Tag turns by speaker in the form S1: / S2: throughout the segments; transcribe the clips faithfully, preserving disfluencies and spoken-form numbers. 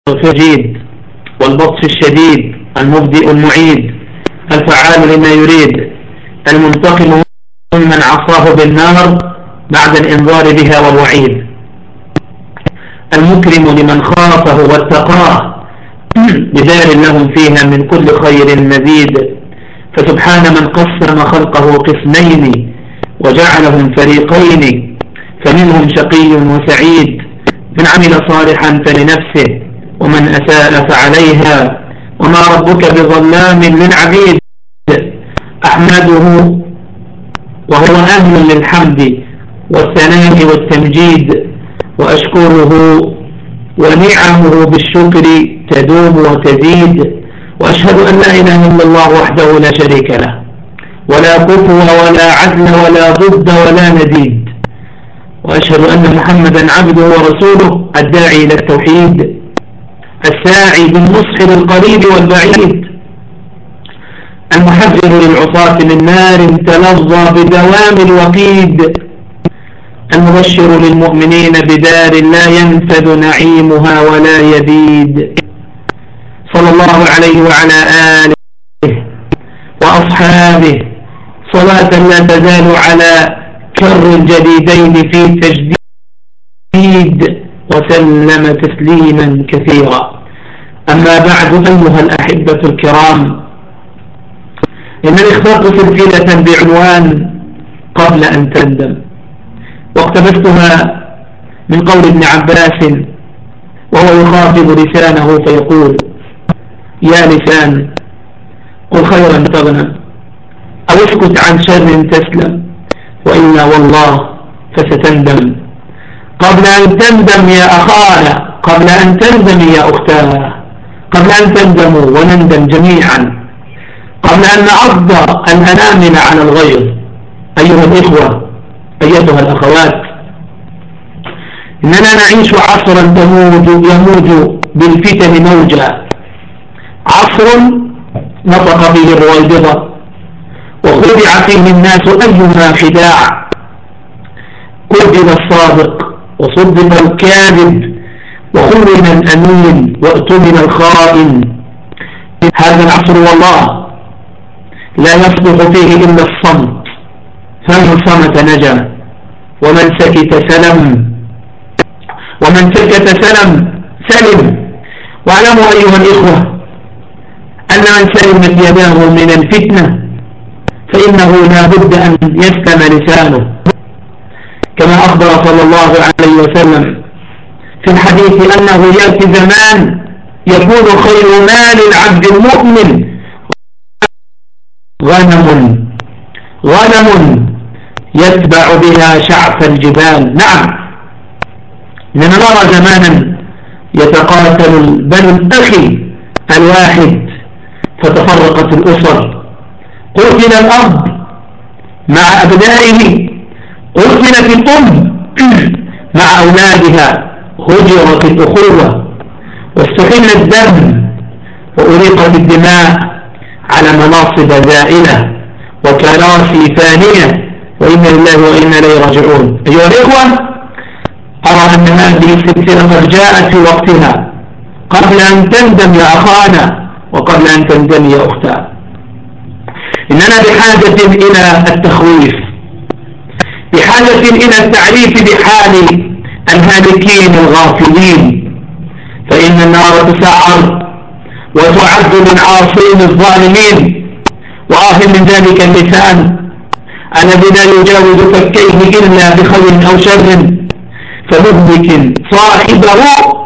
S1: الجيد والبطش الشديد المبدئ المعيد الفعال لما يريد المنتقم ممن عصاه بالنار بعد الإنذار بها والوعيد المكرم لمن خافه واتقاه بدار لهم فيها من كل خير مزيد. فسبحان من قسم خلقه قسمين وجعلهم فريقين فمنهم شقي وسعيد من عمل صالحا فلنفسه ومن أساء فعليها وما ربك بظلام للعبيد. أحمده وهو أهل للحمد والثناء والتمجيد وأشكره ونعمه بالشكر تدوم وتزيد. وأشهد أن لا إله إلا الله وحده لا شريك له ولا كفو ولا عدل ولا ضد ولا نديد. وأشهد أن محمدا عبده ورسوله الداعي إلى التوحيد الساعي بالنصح للقريب والبعيد المحذر للعصاة من نار تلظى بدوام الوقيد المبشر للمؤمنين بدار لا ينفد نعيمها ولا يبيد. صلى الله عليه وعلى آله وأصحابه صلاة لا تزال على كر الجديدين في تجديد وسلم تسليما كثيرا. أما بعد أيها الأحبة الكرام، إنني اخترت سلسلة بعنوان قبل أن تندم، واقتبستها من قول ابن عباس وهو يخاطب لسانه فيقول: يا لسان قل خيرا تغنم أو اسكت عن شر تسلم وإلا والله فستندم. قبل أن تندم يا أخانا، قبل أن تندم يا أختانا، قبل أن تندموا ونندم جميعا، قبل أن نعض الأنامل على الغيظ. أيها الإخوة أيتها الأخوات، إننا نعيش عصرا تموج يموج بالفتن موجا، عصر نطق فيه الرويبضة وخدع فيه الناس أيها خداع، كذب الصادق وصدق الكاذب وخون الأمين وأتمن الخائن. هذا العصر والله لا يصلح فيه إلا الصمت، فمن صمت نجا ومن سكت سلم، ومن سكت سلم سلم. واعلموا أيها الإخوة أن من سلمت يداه من الفتنة فإنه لا بد أن يسلم لسانه، كما أخبر صلى الله عليه وسلم في الحديث أنه يأتي زمان يكون خير مال العبد المؤمن غنم غنم يتبع بها شعف الجبال. نعم، إننا نرى زمانا يتقاتل بنو الأخي الواحد فتفرقت الأسر، قتل الأب مع أبنائه، قتلت الأم مع أولادها، هجرت الأخوة واستحل الدم وأريقت الدماء على مناصب زائلة وكراسي فانية، وإنا لله وإنا إليه راجعون. أيها الإخوة، أرى أن هذه السلسلة قد جاءت في وقتها، قبل أن تندم يا أخانا وقبل أن تندم يا أختنا. إننا بحاجة إلى التخويف، بحاجة إلى التعريف بحال الهالكين الغافلين، فإن النار تسعر وتعد من عاصين الظالمين. وآخر من ذلك اللسان الذي لا يجاوز فكيه إلا بخير أو شر فمهلك صاحبه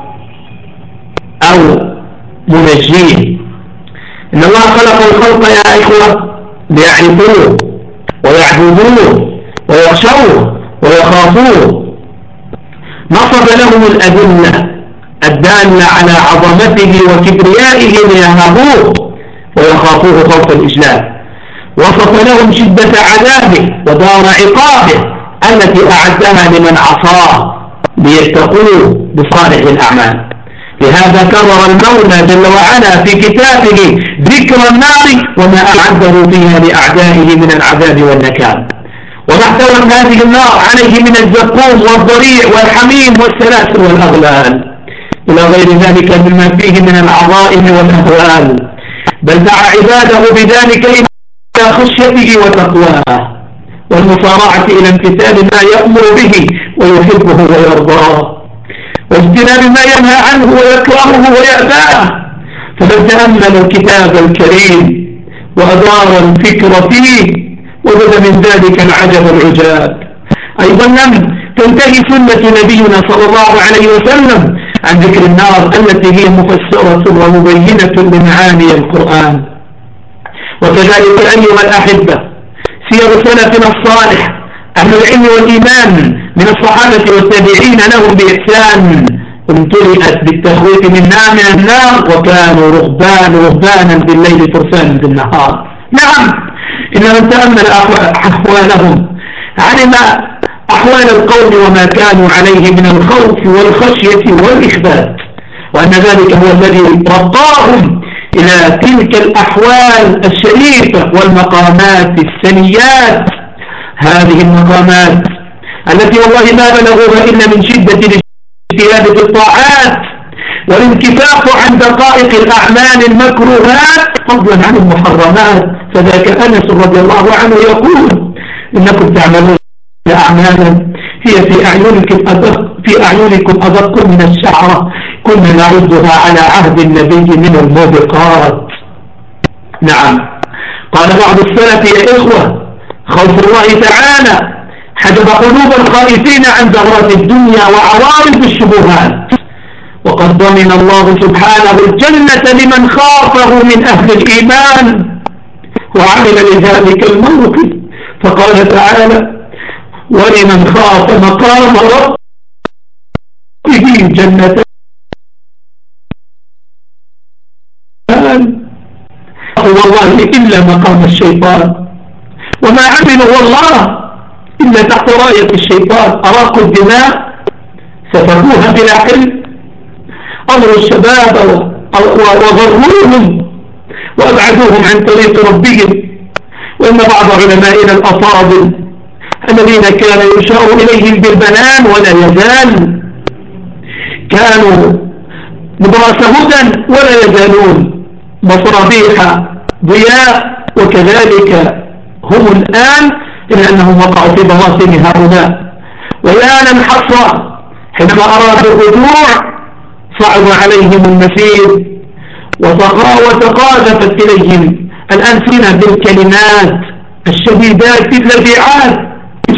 S1: أو منجيه. إن الله خلق الخلق يا إخوة ليعرفوه ويعبدوه ويخشوه ويخافوه، نصب لهم الأدلة الدالة على عظمته وكبريائه ليهابوه ويخافوه خوف الإجلال، وصف لهم شدة عذابه ودار عقابه التي أعدها لمن عصاه ليتقوه بصالح الأعمال. لهذا كرر المولى جل وعلا في كتابه ذكر النار وما أعده فيها لأعدائه من العذاب والنكال، وما احتوت هذه النار عليه من الزقوم والضريع والحميم والسلاسل والأغلال. إلى غير ذلك مما فيه من العظائم والأهوال، بل دعا عباده بذلك إلى خشيته وتقواه والمصارعة إلى امتثال ما يأمر به ويحبه ويرضاه، واجتناب ما ينهى عنه ويكرهه ويأباه. فمن تأمل الكتاب الكريم وأدار الفكر فيه وجد من ذلك العجب العجاب. أيضا لم تنتهي سنة نبينا صلى الله عليه وسلم عن ذكر النار التي هي مفسرة ومبينة لمعاني القرآن. وكذلك أيها الأحبة سير سلفنا الصالح أهل العلم والإيمان من الصحابة والتابعين لهم بإحسان امتلئت بالتخويف منا من النار، وكانوا رهبان رهبانا بالليل فرسانا بالنهار. نعم، إن من تأمل أحوالهم علم أحوال القوم وما كانوا عليه من الخوف والخشية والإخبات، وأن ذلك هو الذي رقاهم إلى تلك الأحوال الشريفة والمقامات السنيات. هذه المقامات التي والله ما بلغوها إلا من شدة الاجتهاد في الطاعات والانكفاف عن دقائق الأعمال المكروهات فضلا عن المحرمات. فذاك أنس رضي الله عنه يقول: إنكم تعملون أعمالا هي في أعينكم أدق في أعينكم أدق من الشعرة كنا نعدها على عهد النبي من الموبقات. نعم، قال بعض السلف: يا إخوة، خوف الله تعالى حجب قلوب الخائفين عن ذرات الدنيا وعوارض الشبهات، وقد ضمن الله سبحانه الجنة لمن خافه من أهل الإيمان وعمل لذلك الموقف، فقال تعالى: ولمن خاف مقام ربه جنتان والله إلا مقام الشيطان وما عملوا والله إلا تحت راية الشيطان، أراقوا الدماء سفكوها بلا حل، أمروا الشباب وضروهم وأبعدوهم عن طريق ربهم. وإن بعض علمائنا الأفاضل الذين كان يشار إليهم بالبنان ولا يزال كانوا نبراس هدى ولا يزالون مصابيح ضياء، وكذلك هم الآن إلا أنهم وقعوا في بواطن هؤلاء. ويا للحسرة حينما أرادوا الرجوع صعب عليهم المسير وتقاذفت إليهم الألسنة بالكلمات الشديدات اللذيعات.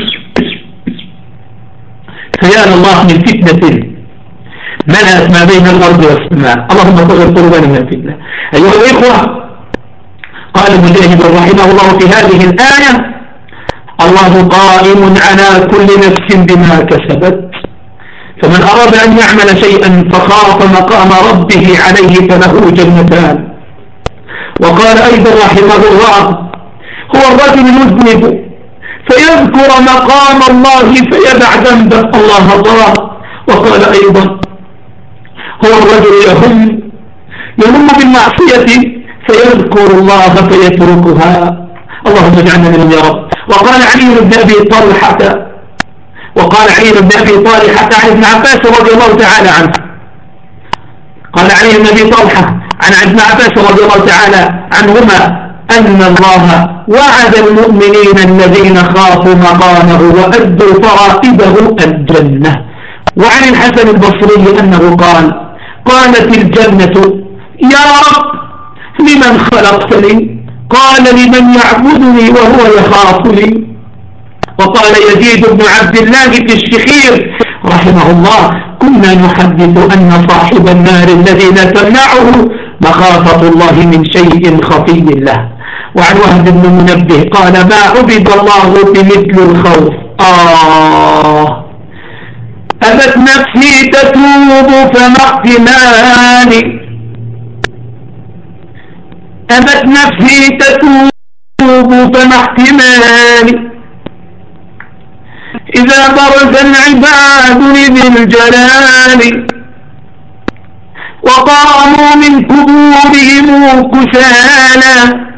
S1: فيا الله من فتنة ملأت ما بين الأرض والسماء، اللهم طهر قلوبنا من الفتنة. أيها الإخوة، قال مجاهد رحمه الله في هذه الآية: الله قائم على كل نفس بما كسبت، فمن أراد أن يعمل شيئا فخاف مقام ربه عليه فله جنتان. وقال أيضا رحمه الله: هو الرجل المذنب فيذكر مقام الله فيدع ذنبه، الله الله. وقال أيضا: هو الرجل يهم يهم بالمعصية فيذكر الله فيتركها، اللهم اجعلنا منهم يا رب. وقال علي بن أبي طلحة وقال علي بن أبي طلحة عن ابن عباس رضي الله تعالى عنه قال علي بن أبي طلحة عن ابن عباس رضي الله تعالى عنهما أن الله وعد المؤمنين الذين خافوا مقامه وأدوا فرائضه الجنة. وعن الحسن البصري أنه قال: قالت الجنة: يا رب لمن خلقتني؟ قال: لمن يعبدني وهو يخافني. وقال يزيد بن عبد الله في الشخير رحمه الله: كنا نحدث أن صاحب النار الذي لا تمنعه مخافة الله من شيء خفي له. وعن وهب بن منبه قال: ما عبد الله بمثل الخوف. آه أبت نفسي تتوب فما احتمالي أبت نفسي تتوب فما احتمالي إذا برز العباد لذي الجلال وقاموا من قبورهم كسالا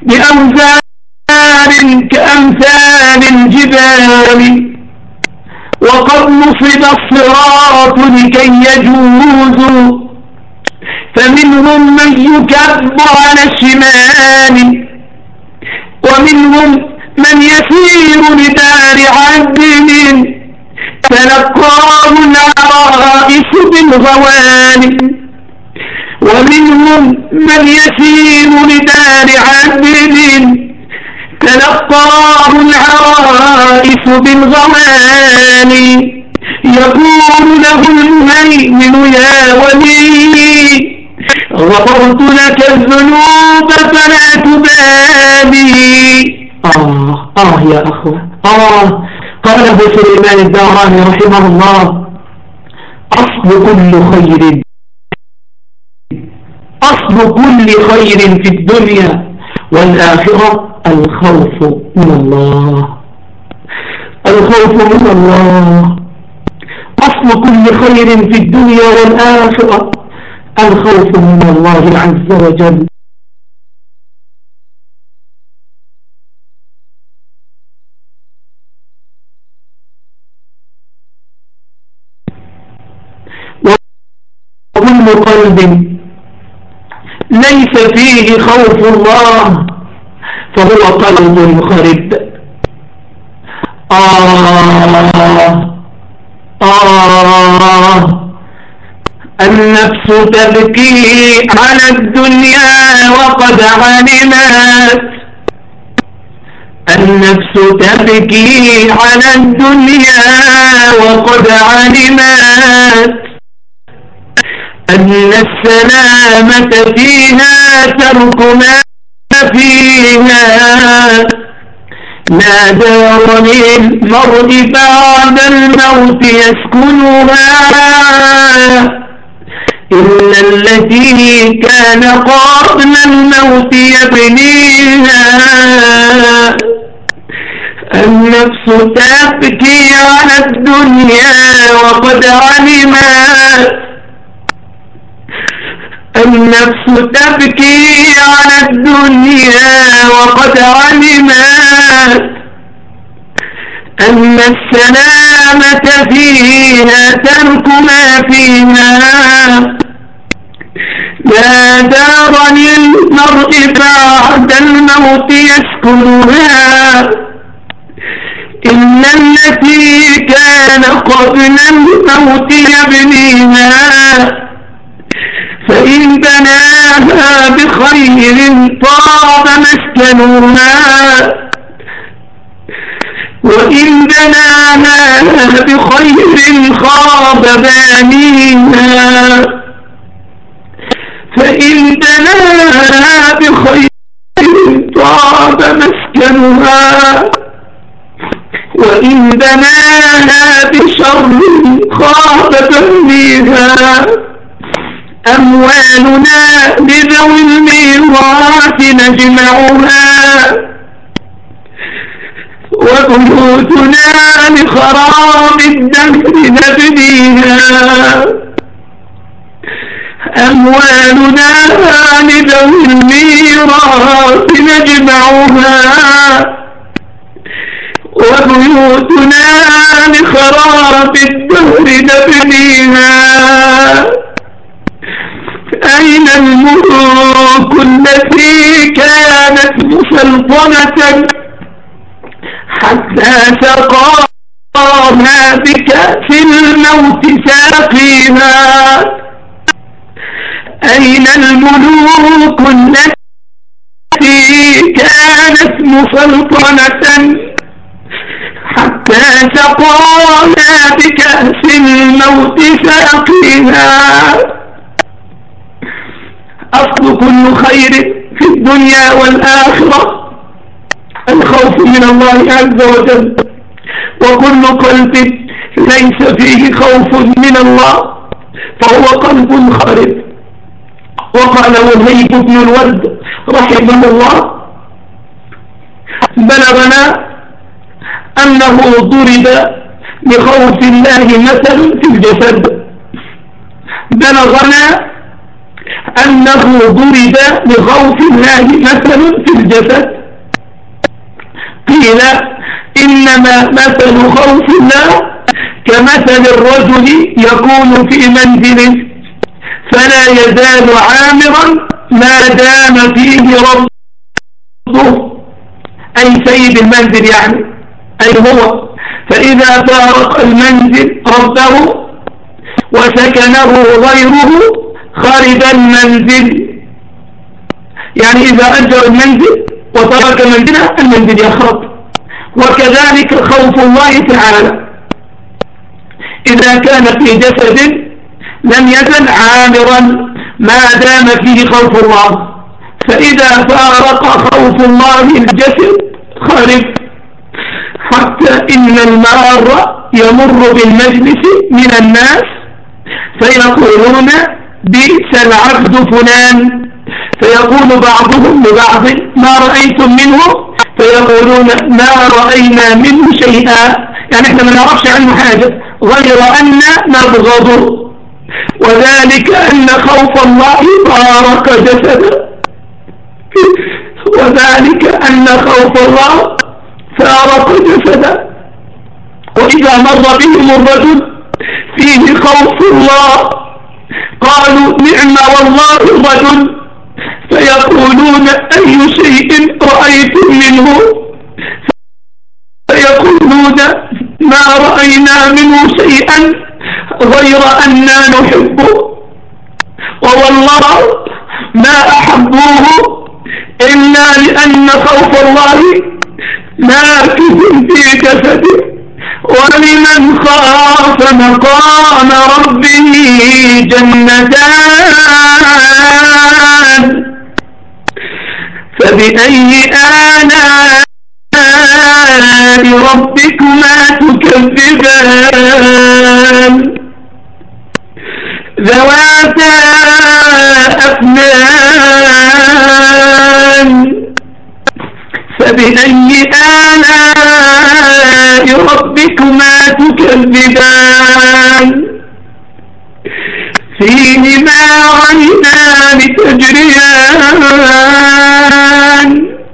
S1: بأوزار كأمثال الجبال وقد نصب الصراط لكي يجوزوا، فمنهم من يكب على الشمال ومنهم من يسير لدار عدل تلقاه العرائس بالغواني، ومنهم من يسير لدار عدل تلقاه العرائس بالغواني، يقول له المهيمن يا ولي غفرت لك الذنوب فلا تبالي. آه آه يا أخوة آه. قاله سليمان الداراني رحمه الله: أصل كل خير أصل كل خير في الدنيا والآخرة الخوف من الله. الخوف من الله أصل كل خير في الدنيا والآخرة، الخوف من الله عز وجل. وكل قلب ليس فيه خوف الله فهو قلب خرب. آه آه النفس تبكي على الدنيا وقد علمت، النفس تبكي على الدنيا وقد علمت أن السلامة فيها ترك ما فيها، لا دار للمرء بعد الموت يسكنها إلا التي كان قبل الموت يبنيها. النفس تبكي على الدنيا وقد علمت، النفس تبكي على الدنيا وقد علمت أن السلامة فيها ترك ما فيها، لا دار للمرء بعد الموت يسكنها إلا التي كان قبل الموت يبنيها، فإن بناها بخير طاب مسكنها، وإن بناها بخير خاب بانيها، فإن بناها بخير طاب مسكنها، وإن بناها بشر خاب بانيها. أموالنا لذوي الميراث نجمعها، وبيوتنا لخراب الدهر نبنيها. أموالنا لذوي الميراث نجمعها، وبيوتنا لخراب الدهر نبنيها. أين الملوك التي كانت مسلطنة حتى سقاها بكأس الموت ساقيها؟ أين الملوك التي كانت مسلطنة حتى سقاها بكأس الموت ساقيها؟ أصل كل خير في الدنيا والآخرة الخوف من الله عز وجل، وكل قلب ليس فيه خوف من الله فهو قلب خارب. وقال وهيب بن الورد رحمه الله: بلغنا أنه ضرب لخوف الله مثل في الجسد، بلغنا أنه ضرب لخوف الله مثل في الجسد. قيل إنما مثل خوف الله كمثل الرجل يكون في منزله فلا يزال عامرا ما دام فيه ربه، أي سيد المنزل يعني، أي هو، فإذا فارق المنزل ربه وسكنه غيره خرب المنزل. يعني إذا أجر المنزل وترك منزله المنزل يخرب. وكذلك خوف الله تعالى إذا كان في جسد لم يزل عامرا ما دام فيه خوف الله، فإذا فارق خوف الله الجسد خرب، حتى إن المار يمر بالمجلس من الناس فيقولون بئس العبد فلان، فيقول بعضهم لبعض ما رأيتم منه، فيقولون ما رأينا منه شيئا، يعني احنا ما نعرفش عنه حاجة غير أن نبغضه، وذلك أن خوف الله فارق جسده، وذلك أن خوف الله فارق جسده. وإذا مر بهم الرجل فيه خوف الله قالوا نعم والله الرجل، فيقولون أي شيء رأيتم منه، فيقولون ما رأينا منه شيئا غير أننا نحبه، ووالله ما أحبوه إلا لأن خوف الله ناكث في جسده. ولمن خاف مقام ربه جنتان، فبأي آلاء ربكما تكذبان، ذواتا أفنان، فبأي آلاء ربكما تكذبان، فيهما عينان تجريان،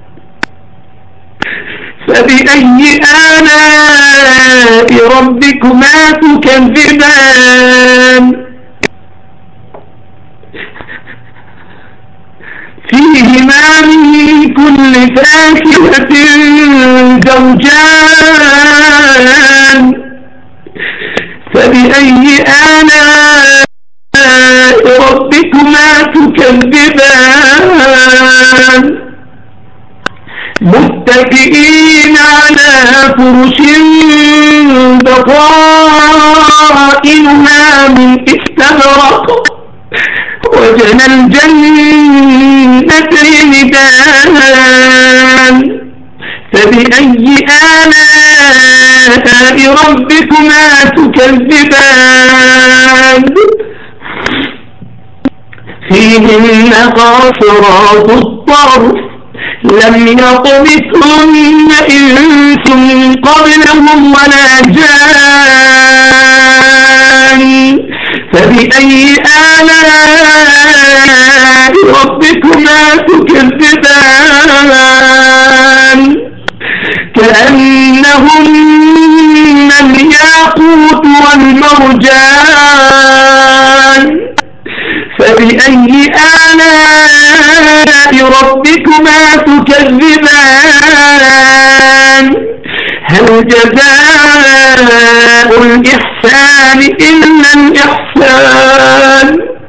S1: فبأي آلاء ربكما تكذبان، فيهما من كل فاكهة زوجان، فبأي آلاء ربكما تكذبان، متكئين على فرش بطائنها من استبرق، وجنى الجنتين دان، فبأي آلاء ربكما تكذبان، فيهن قاصرات الطرف لم يطمثهن إنس قبلهم ولا جان، فبأي آلاء ربكما تكذبان، كأنهن الياقوت والمرجان، فبأي آلاء ربكما تكذبان، هل جزاء الإحسان إلا الإحسان.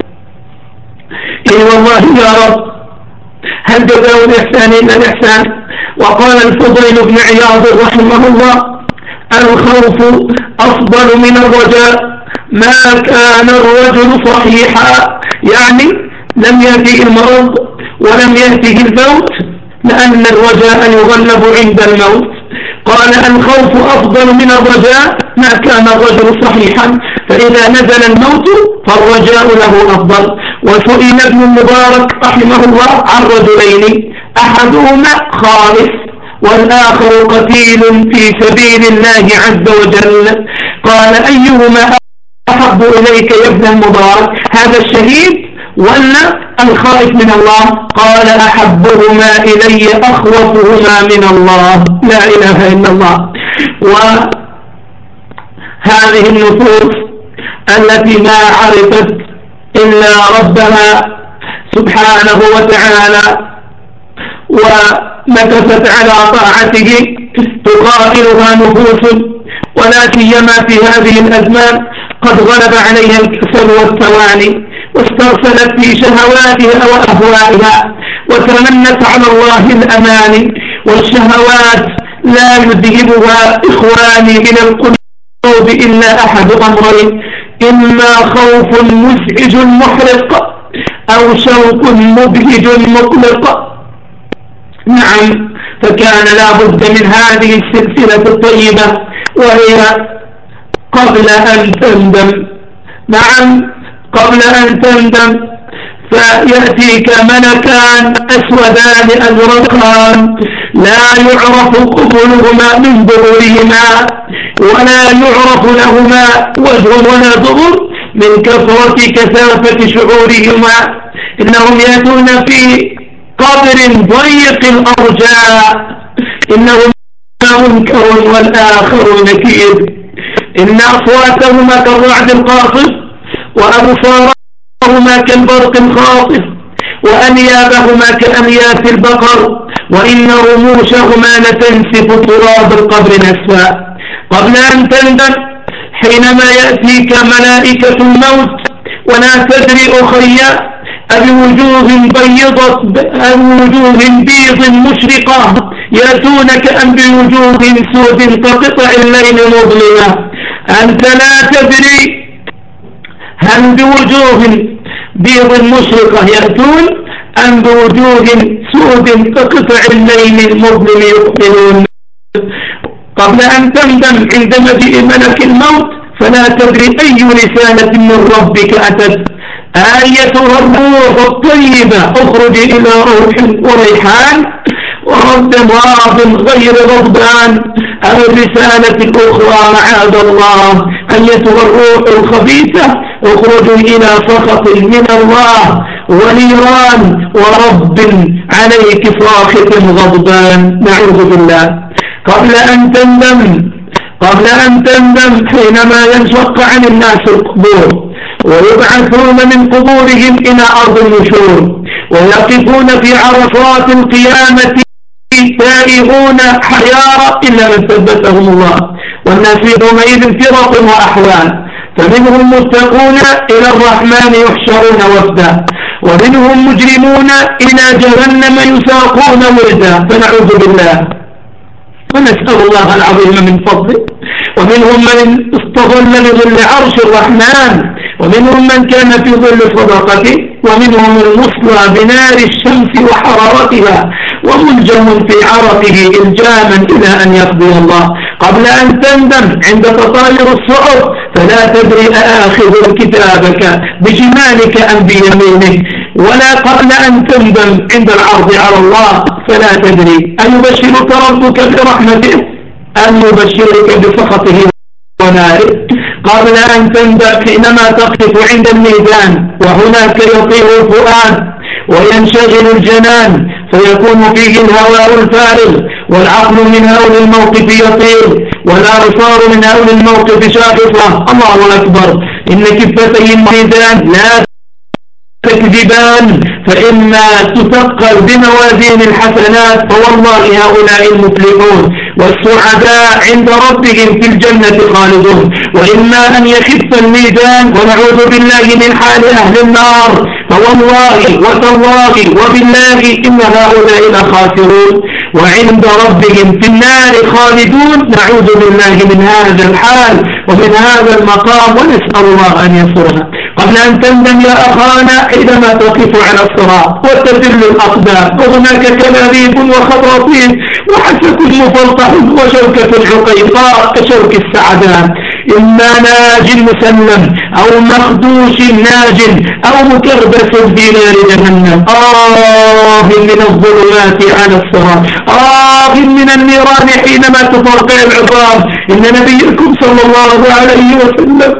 S1: إي والله يا رب، هل جزاء الإحسان إلا الإحسان. وقال الفضيل بن عياض رحمه الله الخوف أفضل من الرجاء ما كان الرجل صحيحا، يعني لم يأتي المرض ولم يأته الموت، لأن الرجاء يغلب عند الموت. قال الخوف أفضل من الرجاء ما كان الرجل صحيحا، فإذا نزل الموت فالرجاء له أفضل. وسئل ابن المبارك رحمه الله عن رجلين، أحدهما خالف والآخر قتيل في سبيل الله عز وجل، قال أيهما أحب إليك يا ابن المبارك، هذا الشهيد ولا الخائف من الله؟ قال أحبهما إلي أخوفهما من الله. لا إله إلا الله. هذه النفوس التي ما عرفت إلا ربها سبحانه وتعالى ومكثت على طاعته تقابلها نفوس ولا سيما في هذه الأزمان قد غلب عليها الكسل والتواني واسترسلت في شهواتها وأهوائها وتمنت على الله الأماني والشهوات لا يذهبها إخواني من القلوب إلا أحد أمرين: إما خوف مزعج محرق أو شوق مبهج مطلق. نعم، فكان لا بد من هذه السلسلة الطيبة وهي قبل أن تندم. نعم، قبل أن تندم فيأتيك ملكان أسودان أزرقان لا يعرف قبولهما من ظهورهما ولا يعرف لهما وجه ولا ظهور من كثرة كثافة شعورهما. إنهم يأتون في قبر ضيق الأرجاء، إنهم منكر والآخر نكير، إن أصواتهما كالرعد القاصف وأبصارهما كالبرق الخاطف وأنيابهما كأنياب البقر وإن رموشهما لتنسف تراب القبر نسفا. قبل أن تندم حينما يأتيك ملائكة الموت ولا تدري أخي بوجوه بيضة بوجوه بيض مشرقة يأتونك أم بوجوه سود كقطع الليل مظلمة. أنت لا تدري هل بوجوه بيض مشرقة يأتون أم بوجوه سود كقطع الليل المظلم يقبلون. قبل أن تندم عند مجيء ملك الموت فلا تدري أي رسالة من ربك أتت: آيتها الروح الطيبة اخرج إلى روح وريحان ورد راض غير غضبان. أو الرسالة الأخرى معاذ الله: أيتها الروح الخبيثة اخرج إلى سخط من الله ونيران ورب عليك ساخط غضبان. نعوذ بالله. قبل أن تندم قبل أن تندم حينما ينشق عن الناس القبور ويبعثون من قبورهم إلى أرض النشور ويقفون في عرصات القيامة تائهون حيارى إلا من ثبتهم الله. والناس يومئذ فرق وأحوال، فمنهم متقون إلى الرحمن يحشرون وفدا ومنهم مجرمون إلى جهنم يساقون وردا. فنعوذ بالله ونسأل الله العظيم من فضله. ومنهم من استظل بظل عرش الرحمن ومنهم من كان في ظل صدقته ومنهم المصلى بنار الشمس وحرارتها وملجم في عرقه إلجاما إلى أن يقضي الله. قبل أن تندم عند تطاير الصعب فلا تدري أآخذ كتابك بشمالك أم بيمينك. ولا قبل أن تندم عند العرض على الله فلا تدري أيبشرك ربك برحمته أم يبشرك بسخطه وناره. قبل أن تندم حينما تقف عند الميدان وهناك يطير الفؤاد وينشغل الجنان فيكون فيه الهواء الفارغ والعقل من هول الموقف يطير والأبصار من هول الموقف شاخصة. الله أكبر. إن كفتي الميدان لا تكذبان، فإما تثقل بموازين الحسنات فوالله هؤلاء المفلحون والسعداء عند ربهم في الجنة خالدون، وإما أن يخف الميزان ونعوذ بالله من حال أهل النار فوالله وتالله وبالله إن هؤلاء لخاسرون وعند ربهم في النار خالدون. نعوذ بالله من هذا الحال ومن هذا المقام ونسأل الله أن ينصرنا. قبل أن تندم يا أخانا حينما تقف على الصراط وتذل الأقدام وهناك كلابيب وخطاطيف وحسك مفلطح وشوكة العقيقاء كشوك السعدان. إما ناج مسلم أو مخدوش ناج أو مكربس في نار جهنم. آه من الظلمات على الصراط، آه من النيران حينما تفرقع العظام. إن نبيكم صلى الله عليه وسلم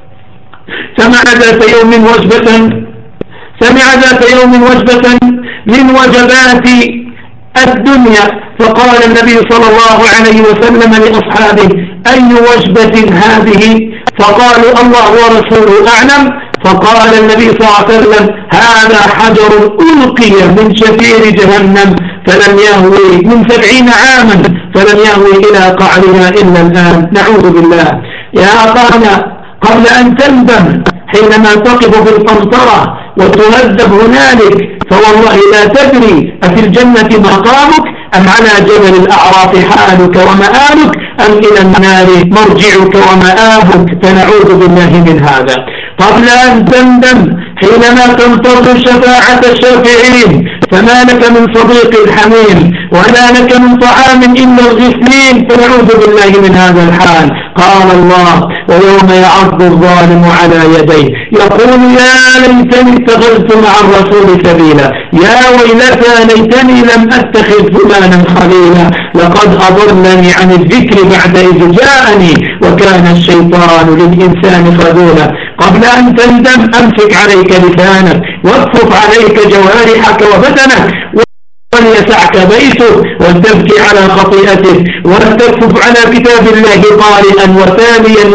S1: سمع ذات يوم وجبة سمع ذات يوم وجبة من وجبات الدنيا فقال النبي صلى الله عليه وسلم لأصحابه: أي وجبة هذه؟ فقالوا: الله ورسوله أعلم. فقال النبي صلى الله عليه وسلم: هذا حجر ألقي من شفير جهنم فلم يهوي من سبعين عاما فلم يهوي إلى قعرها إلا الآن، نعوذ بالله. يا أخانا، قبل أن تندم حينما تقف في القنطرة وتهذب هنالك، فوالله لا تدري أفي الجنة مقامك أم على جبل الأعراف حالك ومآلك أم إلى النار مرجعك ومآبك، فنعوذ بالله من هذا. قبل أن تندم حينما تنتظر شفاعة الشافعين، فما لك من صديق حميم ولا لك من طعام إلا الغسلين، فنعوذ بالله من هذا الحال. قال الله: ويوم يعض الظالم على يديه يقول يا ليتني اتخذت مع الرسول سبيلا، يا ويلتى ليتني لم أتخذ فلانا خليلا، لقد أضلني عن الذكر بعد إذ جاءني وكان الشيطان للإنسان خذولا. قبل أن تندم أمسك عليك لسانك واكفف عليك جوارحك وبدنك وليسعك بيتك ولتبكي على خطيئتك ولتكفف على كتاب الله قارئا وتاليا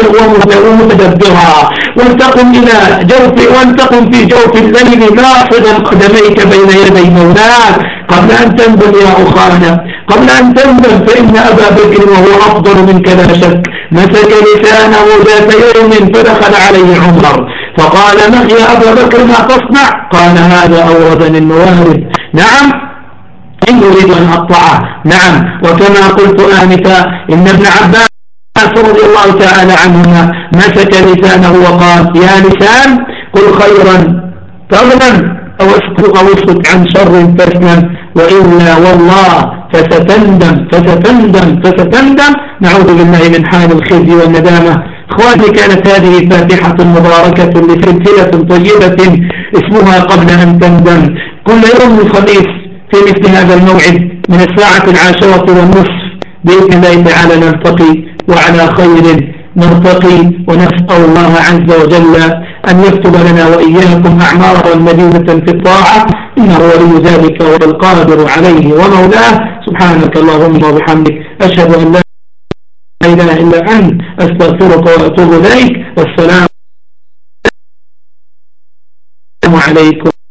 S1: ومتدبرا، ولتقم إلى جوف ولتقم في جوف الليل ناصبا قدميك بين يدي مولاك. قبل أن تندم يا أخانا، قبل أن تندم، فإن أبا بكر وهو أفضل منك لا شك مسك لسانه ذات يوم فدخل عليه عمر فقال: ما يا أبا بكر ما تصنع؟ قال: هذا أوردني الموارد. نعم، إن أريد أن أقطعه. نعم، وكما قلت آنفا إن ابن عباس رضي الله تعالى عنهما مسك لسانه وقال: يا لسان قل خيرا تغنم أو اسكت أو اسكت عن شر تسلم، وإلا والله فستندم فستندم فستندم. نعوذ بالله من حال الخزي والندامة. اخواتي، كانت هذه فاتحة مباركة لسلسلة طيبة اسمها قبل أن تندم. كل يوم الخميس في مثل هذا الموعد من الساعة العاشرة والنصف بإذن الله تعالى نلتقي، وعلى خير نرتقي، ونسأل الله عز وجل أن يكتب لنا وإياكم أعمارا مديدة في الطاعة، إنه ولي ذلك والقادر عليه ومولاه. سبحانك اللهم وبحمدك، أشهد أن لا إله إلا أنت، أستغفرك وأتوب إليك، والسلام عليكم.